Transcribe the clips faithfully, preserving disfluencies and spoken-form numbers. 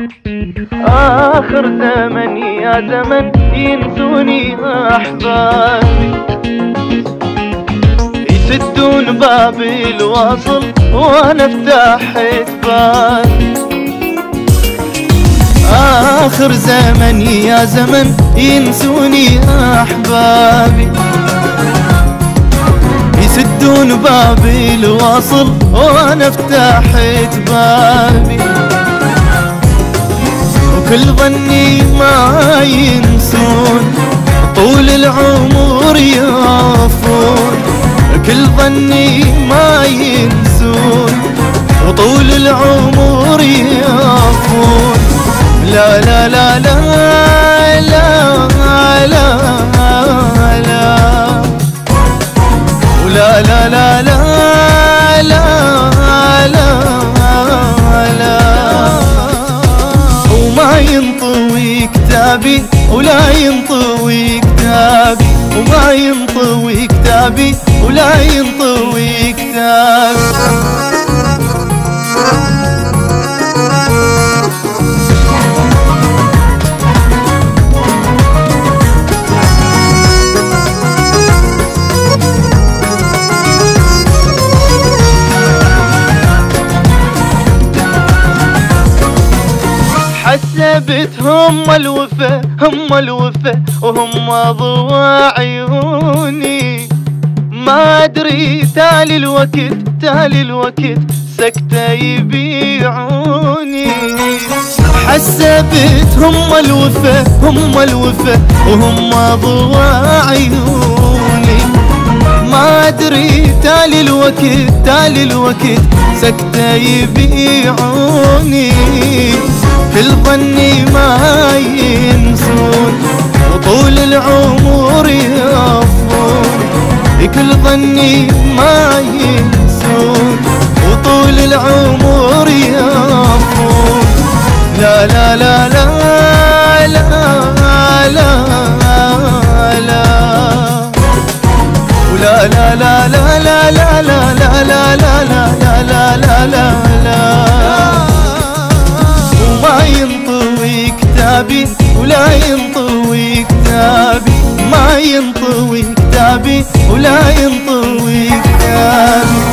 آخر زمن يا زمن ينسوني أحبابي، يسدون باب الواصل وأنا فتحت بابي. آخر زمن يا زمن ينسوني أحبابي، يسدون باب الواصل وأنا فتحت بابي. وكل ظني ما ينسون طول العمر يعفون، كل ظني ما ينسون وطول العمر يعفون. لا لا لا لا لا لا لا ولا لا لا لا لا لا لا وما ينطوي كتابي ولا ينطوي كتابي، وما ينطوي كتابي ولا ينطوي كتابي. حسبت هم الوفا هم الوفا وهم ضوى عيوني، ما ادري تالي الوقت تالي الوقت سكتة يبيعوني. حسبت هم الوفا هم الوفا وهم ضوى عيوني، ما ادري تالي الوقت تالي الوقت سكتة يبيعوني. كل ظني ما ينسون وطول العمر يعفون، كل ظني ما ينسون وطول العمر يعفون. لا لا لا لا لا لا لا ولا لا لا لا لا لا لا لا لا لا لا لا لا لا وما ينطوي كتابي ولا ينطوي كتابي، ما ينطوي كتابي ولا ينطوي كتابي.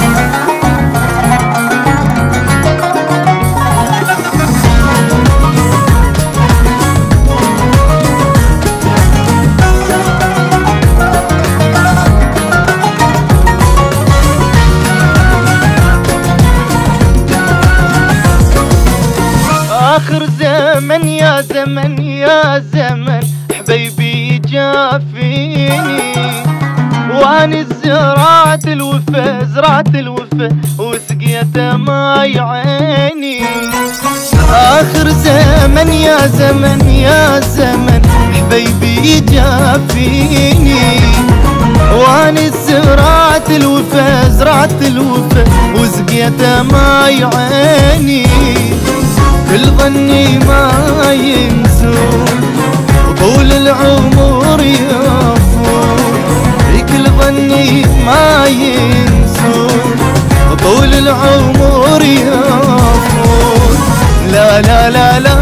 آخر زمن يا زمن يا زمن حبيبي جافيني، واني زرعت الوفا زرعت الوفا وسقيته ماي عيني. آخر زمن يا زمن يا زمن حبيبي جافيني، واني زرعت الوفا زرعت الوفا وسقيته ماي عيني. كل ظني ما ينسون وطول العمر يعفون، كل ظني ما ينسون وطول العمر يعفون. لا لا لا لا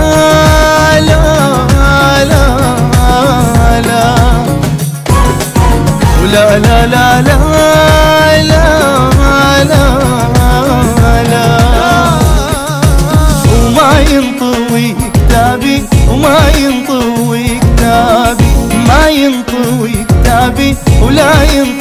لا لا لا ولا لا لا لا لا لا لا وما ينطوي كتابي وما ينطوي كتابي، ما ينطوي كتابي ولا ينطوي